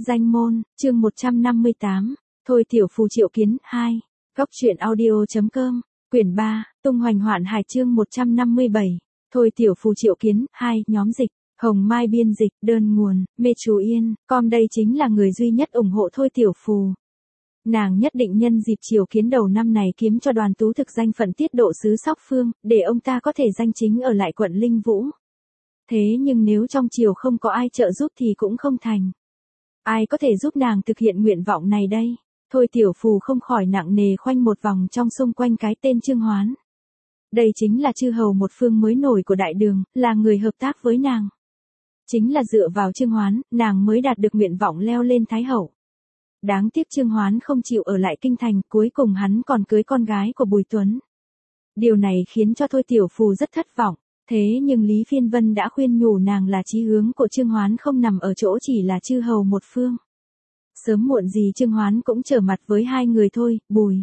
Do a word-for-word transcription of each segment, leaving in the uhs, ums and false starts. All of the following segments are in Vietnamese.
Danh môn, chương một trăm năm mươi tám, Thôi Tiểu Phù triệu kiến, hai. Góc truyện audio.com, quyển ba, tung hoành hoạn hải chương một trăm năm mươi bảy, Thôi Tiểu Phù triệu kiến, hai, nhóm dịch, Hồng Mai biên dịch, đơn nguồn, Mê Chú Yên, com đây chính là người duy nhất ủng hộ Thôi Tiểu Phù. Nàng nhất định nhân dịp triều kiến đầu năm này kiếm cho Đoàn Tú thực danh phận tiết độ sứ Sóc Phương, để ông ta có thể danh chính ở lại quận Linh Vũ. Thế nhưng nếu trong triều không có ai trợ giúp thì cũng không thành. Ai có thể giúp nàng thực hiện nguyện vọng này đây? Thôi Tiểu Phù không khỏi nặng nề khoanh một vòng trong xung quanh cái tên Trương Hoán. Đây chính là chư hầu một phương mới nổi của đại đường, là người hợp tác với nàng. Chính là dựa vào Trương Hoán, nàng mới đạt được nguyện vọng leo lên Thái Hậu. Đáng tiếc Trương Hoán không chịu ở lại kinh thành, cuối cùng hắn còn cưới con gái của Bùi Tuấn. Điều này khiến cho Thôi Tiểu Phù rất thất vọng. Thế nhưng Lý Phiên Vân đã khuyên nhủ nàng là chí hướng của Trương Hoán không nằm ở chỗ chỉ là chư hầu một phương. Sớm muộn gì Trương Hoán cũng trở mặt với hai người thôi, Bùi.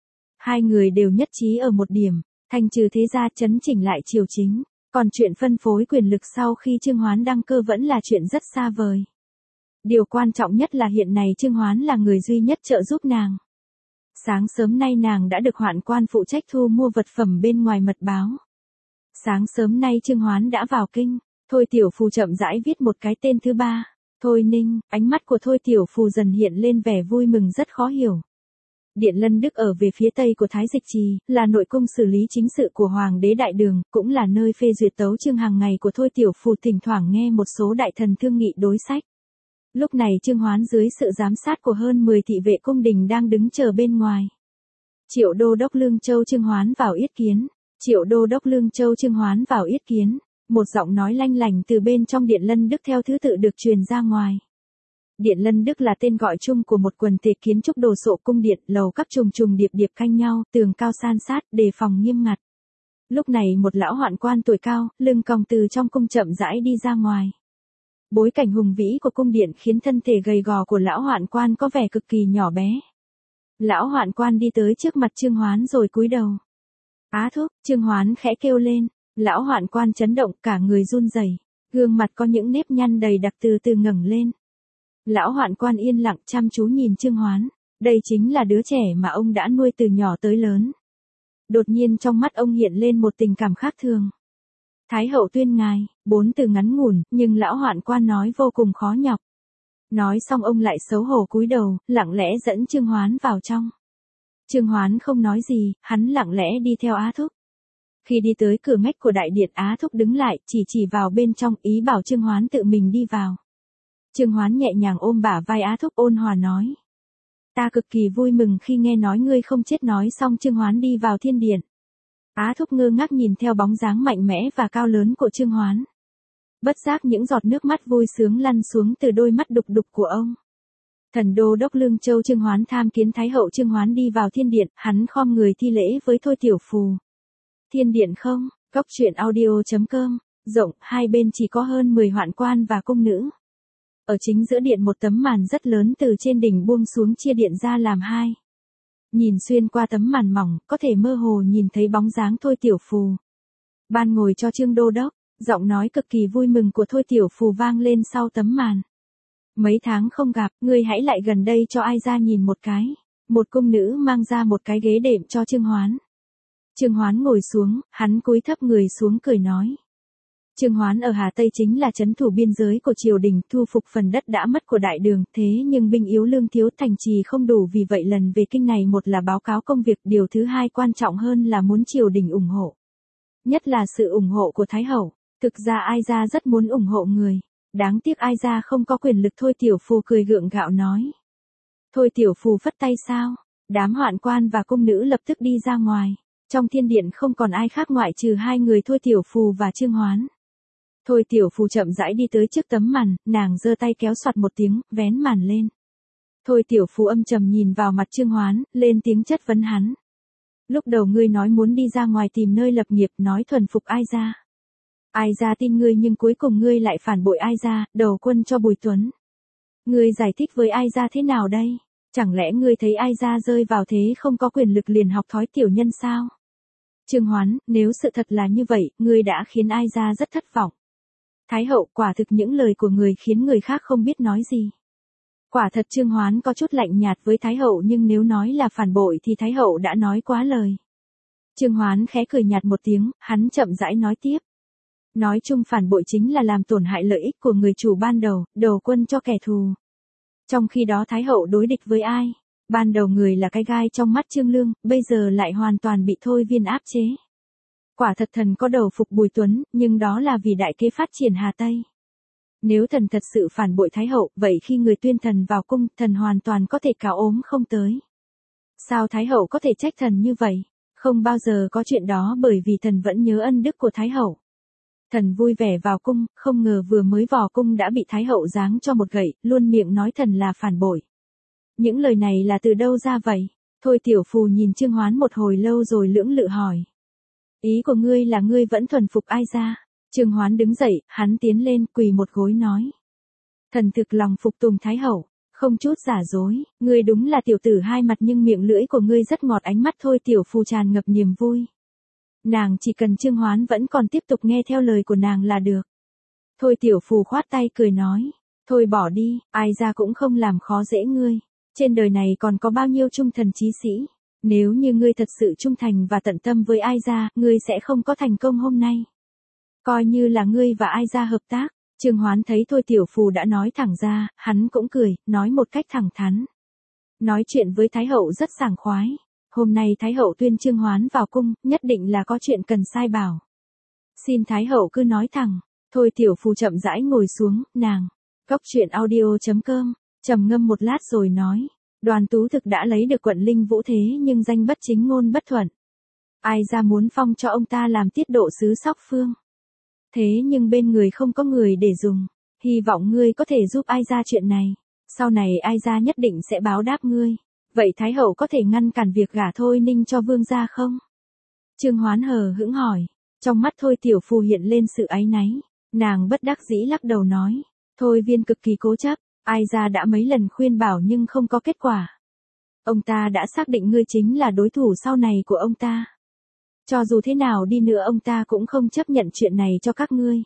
Hai người đều nhất trí ở một điểm, thành trừ thế gia chấn chỉnh lại triều chính. Còn chuyện phân phối quyền lực sau khi Trương Hoán đăng cơ vẫn là chuyện rất xa vời. Điều quan trọng nhất là hiện nay Trương Hoán là người duy nhất trợ giúp nàng. Sáng sớm nay nàng đã được hoạn quan phụ trách thu mua vật phẩm bên ngoài mật báo. Sáng sớm nay Trương Hoán đã vào kinh, Thôi Tiểu Phù chậm rãi viết một cái tên thứ ba, Thôi Ninh, ánh mắt của Thôi Tiểu Phù dần hiện lên vẻ vui mừng rất khó hiểu. Điện Lân Đức ở về phía tây của Thái Dịch Trì, là nội cung xử lý chính sự của Hoàng đế Đại Đường, cũng là nơi phê duyệt tấu chương hàng ngày của Thôi Tiểu Phù thỉnh thoảng nghe một số đại thần thương nghị đối sách. Lúc này Trương Hoán dưới sự giám sát của hơn mười thị vệ cung đình đang đứng chờ bên ngoài. Triệu Đô Đốc Lương Châu Trương Hoán vào yết kiến. Triệu Đô Đốc Lương Châu Trương Hoán vào yết kiến, một giọng nói lanh lành từ bên trong Điện Lân Đức theo thứ tự được truyền ra ngoài. Điện Lân Đức là tên gọi chung của một quần thể kiến trúc đồ sộ cung điện, lầu các trùng trùng điệp điệp canh nhau, tường cao san sát, đề phòng nghiêm ngặt. Lúc này một lão hoạn quan tuổi cao, lưng còng từ trong cung chậm rãi đi ra ngoài. Bối cảnh hùng vĩ của cung điện khiến thân thể gầy gò của lão hoạn quan có vẻ cực kỳ nhỏ bé. Lão hoạn quan đi tới trước mặt Trương Hoán rồi cúi đầu. Á thúc, Trương Hoán khẽ kêu lên, lão hoạn quan chấn động cả người run rẩy, gương mặt có những nếp nhăn đầy đặc từ từ ngẩng lên. Lão hoạn quan yên lặng chăm chú nhìn Trương Hoán, đây chính là đứa trẻ mà ông đã nuôi từ nhỏ tới lớn. Đột nhiên trong mắt ông hiện lên một tình cảm khác thường. Thái hậu tuyên ngài, bốn từ ngắn ngủn, nhưng lão hoạn quan nói vô cùng khó nhọc. Nói xong ông lại xấu hổ cúi đầu, lặng lẽ dẫn Trương Hoán vào trong. Trương Hoán không nói gì, hắn lặng lẽ đi theo Á thúc. Khi đi tới cửa ngách của đại điện, Á thúc đứng lại, chỉ chỉ vào bên trong, ý bảo Trương Hoán tự mình đi vào. Trương Hoán nhẹ nhàng ôm bả vai Á thúc ôn hòa nói. Ta cực kỳ vui mừng khi nghe nói ngươi không chết. Nói xong Trương Hoán đi vào thiên điện. Á thúc ngơ ngác nhìn theo bóng dáng mạnh mẽ và cao lớn của Trương Hoán. Bất giác những giọt nước mắt vui sướng lăn xuống từ đôi mắt đục đục của ông. Thần Đô Đốc Lương Châu Trương Hoán tham kiến Thái hậu. Trương Hoán đi vào thiên điện, hắn khom người thi lễ với Thôi Tiểu Phù. Thiên điện không, góc truyện audio.com, rộng, hai bên chỉ có hơn mười hoạn quan và cung nữ. Ở chính giữa điện một tấm màn rất lớn từ trên đỉnh buông xuống chia điện ra làm hai. Nhìn xuyên qua tấm màn mỏng, có thể mơ hồ nhìn thấy bóng dáng Thôi Tiểu Phù. Ban ngồi cho Trương Đô Đốc, giọng nói cực kỳ vui mừng của Thôi Tiểu Phù vang lên sau tấm màn. Mấy tháng không gặp, ngươi hãy lại gần đây cho ai ra nhìn một cái. Một cung nữ mang ra một cái ghế đệm cho Trương Hoán. Trương Hoán ngồi xuống, hắn cúi thấp người xuống cười nói. Trương Hoán ở Hà Tây chính là trấn thủ biên giới của triều đình, thu phục phần đất đã mất của đại đường, thế nhưng binh yếu lương thiếu, thành trì không đủ, vì vậy lần về kinh này một là báo cáo công việc, điều thứ hai quan trọng hơn là muốn triều đình ủng hộ. Nhất là sự ủng hộ của Thái hậu, thực ra Ai Gia rất muốn ủng hộ người. Đáng tiếc Ai Gia không có quyền lực. Thôi Tiểu Phù cười gượng gạo nói. Thôi Tiểu Phù phất tay sao, đám hoạn quan và cung nữ lập tức đi ra ngoài. Trong thiên điện không còn ai khác ngoại trừ hai người Thôi Tiểu Phù và Trương Hoán. Thôi Tiểu Phù chậm rãi đi tới trước tấm màn, nàng giơ tay kéo soạt một tiếng, vén màn lên. Thôi Tiểu Phù âm trầm nhìn vào mặt Trương Hoán, lên tiếng chất vấn hắn. Lúc đầu ngươi nói muốn đi ra ngoài tìm nơi lập nghiệp, nói thuần phục Ai Gia. Ai Gia tin ngươi nhưng cuối cùng ngươi lại phản bội Ai Gia, đầu quân cho Bùi Tuấn. Ngươi giải thích với Ai Gia thế nào đây? Chẳng lẽ ngươi thấy Ai Gia rơi vào thế không có quyền lực liền học thói tiểu nhân sao? Trương Hoán, nếu sự thật là như vậy, ngươi đã khiến Ai Gia rất thất vọng. Thái hậu, quả thực những lời của người khiến người khác không biết nói gì. Quả thật Trương Hoán có chút lạnh nhạt với Thái hậu, nhưng nếu nói là phản bội thì Thái hậu đã nói quá lời. Trương Hoán khẽ cười nhạt một tiếng, hắn chậm rãi nói tiếp. Nói chung phản bội chính là làm tổn hại lợi ích của người chủ ban đầu, đầu quân cho kẻ thù. Trong khi đó Thái hậu đối địch với ai? Ban đầu người là cái gai trong mắt Trương Lương, bây giờ lại hoàn toàn bị Thôi Viên áp chế. Quả thật thần có đầu phục Bùi Tuấn, nhưng đó là vì đại kế phát triển Hà Tây. Nếu thần thật sự phản bội Thái hậu, vậy khi người tuyên thần vào cung, thần hoàn toàn có thể cáo ốm không tới. Sao Thái hậu có thể trách thần như vậy? Không bao giờ có chuyện đó, bởi vì thần vẫn nhớ ân đức của Thái hậu. Thần vui vẻ vào cung, không ngờ vừa mới vào cung đã bị Thái hậu giáng cho một gậy, luôn miệng nói thần là phản bội. Những lời này là từ đâu ra vậy? Thôi Tiểu Phù nhìn Trương Hoán một hồi lâu rồi lưỡng lự hỏi. Ý của ngươi là ngươi vẫn thuần phục Ai Gia? Trương Hoán đứng dậy, hắn tiến lên quỳ một gối nói. Thần thực lòng phục tùng Thái hậu, không chút giả dối, ngươi đúng là tiểu tử hai mặt nhưng miệng lưỡi của ngươi rất ngọt. Ánh mắt Thôi Tiểu Phù tràn ngập niềm vui. Nàng chỉ cần Trương Hoán vẫn còn tiếp tục nghe theo lời của nàng là được. Thôi Tiểu Phù khoát tay cười nói. Thôi bỏ đi, Ai Gia cũng không làm khó dễ ngươi. Trên đời này còn có bao nhiêu trung thần chí sĩ. Nếu như ngươi thật sự trung thành và tận tâm với Ai Gia, ngươi sẽ không có thành công hôm nay. Coi như là ngươi và Ai Gia hợp tác. Trương Hoán thấy Thôi Tiểu Phù đã nói thẳng ra, hắn cũng cười, nói một cách thẳng thắn. Nói chuyện với Thái hậu rất sảng khoái. Hôm nay Thái hậu tuyên Trương Hoán vào cung, nhất định là có chuyện cần sai bảo. Xin Thái hậu cứ nói thẳng. Thôi Tiểu Phù chậm rãi ngồi xuống, nàng. Góc truyện audio chấm com, trầm ngâm một lát rồi nói. Đoàn Tú thực đã lấy được quận Linh Vũ thế nhưng danh bất chính ngôn bất thuận. Ai Gia muốn phong cho ông ta làm tiết độ sứ Sóc Phương. Thế nhưng bên người không có người để dùng. Hy vọng ngươi có thể giúp Ai Gia chuyện này. Sau này Ai Gia nhất định sẽ báo đáp ngươi. Vậy Thái hậu có thể ngăn cản việc gả Thôi Ninh cho vương gia không? Trương Hoán hờ hững hỏi. Trong mắt Thôi Tiểu Phù hiện lên sự áy náy. Nàng bất đắc dĩ lắc đầu nói. Thôi Viên cực kỳ cố chấp. Ai Gia đã mấy lần khuyên bảo nhưng không có kết quả. Ông ta đã xác định ngươi chính là đối thủ sau này của ông ta. Cho dù thế nào đi nữa ông ta cũng không chấp nhận chuyện này cho các ngươi.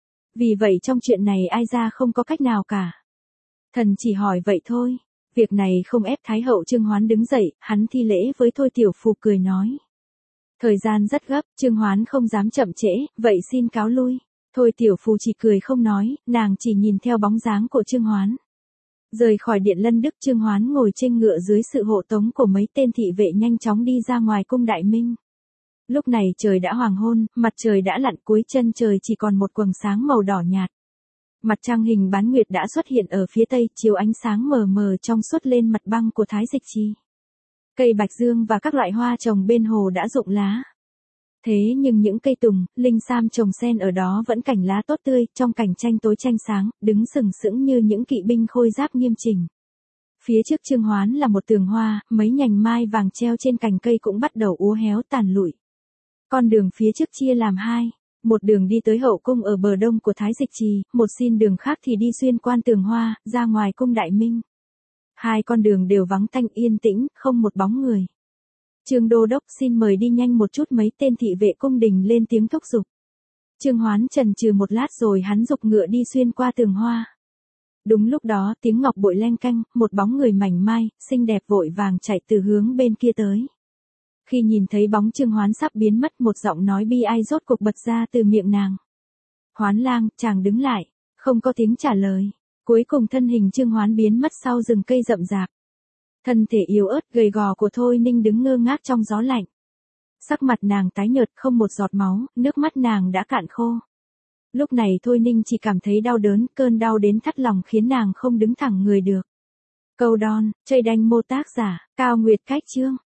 Vì vậy trong chuyện này Ai Gia không có cách nào cả. Thần chỉ hỏi vậy thôi. Việc này không ép Thái hậu. Trương Hoán đứng dậy, hắn thi lễ với Thôi Tiểu Phù cười nói. Thời gian rất gấp, Trương Hoán không dám chậm trễ, vậy xin cáo lui. Thôi Tiểu Phù chỉ cười không nói, nàng chỉ nhìn theo bóng dáng của Trương Hoán. Rời khỏi điện Lân Đức, Trương Hoán ngồi trên ngựa dưới sự hộ tống của mấy tên thị vệ nhanh chóng đi ra ngoài cung Đại Minh. Lúc này trời đã hoàng hôn, mặt trời đã lặn, cuối chân trời chỉ còn một quầng sáng màu đỏ nhạt. Mặt trăng hình bán nguyệt đã xuất hiện ở phía tây, chiếu ánh sáng mờ mờ trong suốt lên mặt băng của Thái Dịch Trì. Cây bạch dương và các loại hoa trồng bên hồ đã rụng lá. Thế nhưng những cây tùng, linh sam trồng xen ở đó vẫn cảnh lá tốt tươi, trong cảnh tranh tối tranh sáng, đứng sừng sững như những kỵ binh khôi giáp nghiêm chỉnh. Phía trước Trương Hoán là một tường hoa, mấy nhành mai vàng treo trên cành cây cũng bắt đầu úa héo tàn lụi. Con đường phía trước chia làm hai, một đường đi tới hậu cung ở bờ đông của Thái Dịch Trì, một xin đường khác thì đi xuyên quan tường hoa, ra ngoài cung Đại Minh. Hai con đường đều vắng tanh yên tĩnh, không một bóng người. Trương Đô Đốc xin mời đi nhanh một chút, mấy tên thị vệ cung đình lên tiếng thúc giục. Trương Hoán chần chừ một lát rồi hắn giục ngựa đi xuyên qua tường hoa. Đúng lúc đó tiếng ngọc bội leng canh, một bóng người mảnh mai, xinh đẹp vội vàng chạy từ hướng bên kia tới. Khi nhìn thấy bóng Trương Hoán sắp biến mất, một giọng nói bi ai rốt cuộc bật ra từ miệng nàng. Hoán lang, chàng đứng lại, không có tiếng trả lời. Cuối cùng thân hình Trương Hoán biến mất sau rừng cây rậm rạp. Thân thể yếu ớt gầy gò của Thôi Ninh đứng ngơ ngác trong gió lạnh. Sắc mặt nàng tái nhợt, không một giọt máu, nước mắt nàng đã cạn khô. Lúc này Thôi Ninh chỉ cảm thấy đau đớn, cơn đau đến thắt lòng khiến nàng không đứng thẳng người được. Câu đon, chơi đanh mô tác giả, Cao Nguyệt Cách chương.